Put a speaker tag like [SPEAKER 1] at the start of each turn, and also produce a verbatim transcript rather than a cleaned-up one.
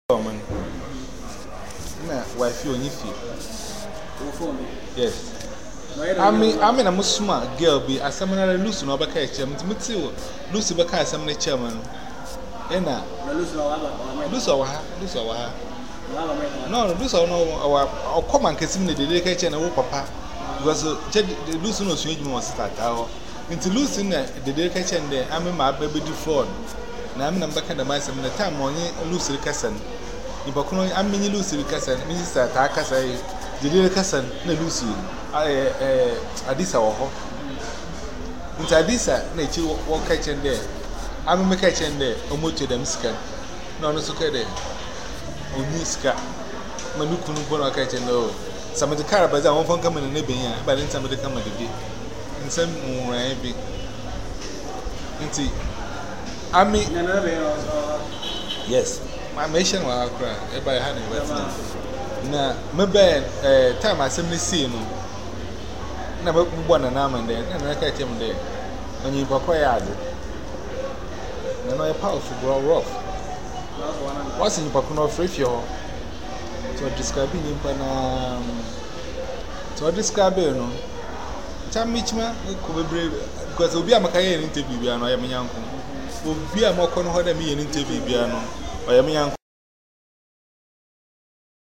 [SPEAKER 1] woman. Na wife you only feel. Yes. I mean, I mean, I'm a smart girl. Be a seminary Lucy no back at him. Lucy back at some chairman. Ena Lucy or her, Lucy or her. No, Lucy or no, or come and kiss him the dedication of papa. Because Lucy no swing was start out. Into Lucy the dedication there, I'm in my baby phone. Now I'm back at the mice and the time on Lucy Casson. If I can, I'm mini Lucy Casson, Missus Takasa, the little cousin, no Lucy. I, Adisa or ho. Into Adisa, nature walk catching there. I'm a catching there, or motor them scan. No, no, so there. Uniska. Manukun Pona catching low. Some of the carabas I won't come in a nibbing, but then some of the come at the day. In some more, I be. Into I mean, yes, my mission was cry. Everybody had it. Now, maybe time I simply see you. Never one an arm and then, and I catch him there. When you acquire it, and I powerful grow rough. What's in Pacuno free fuel? So describing him, so describe you. Time Mitchman could be brave because we'll be a Macayan interview. I am young. Will be a more conhort than me an interview. I am young.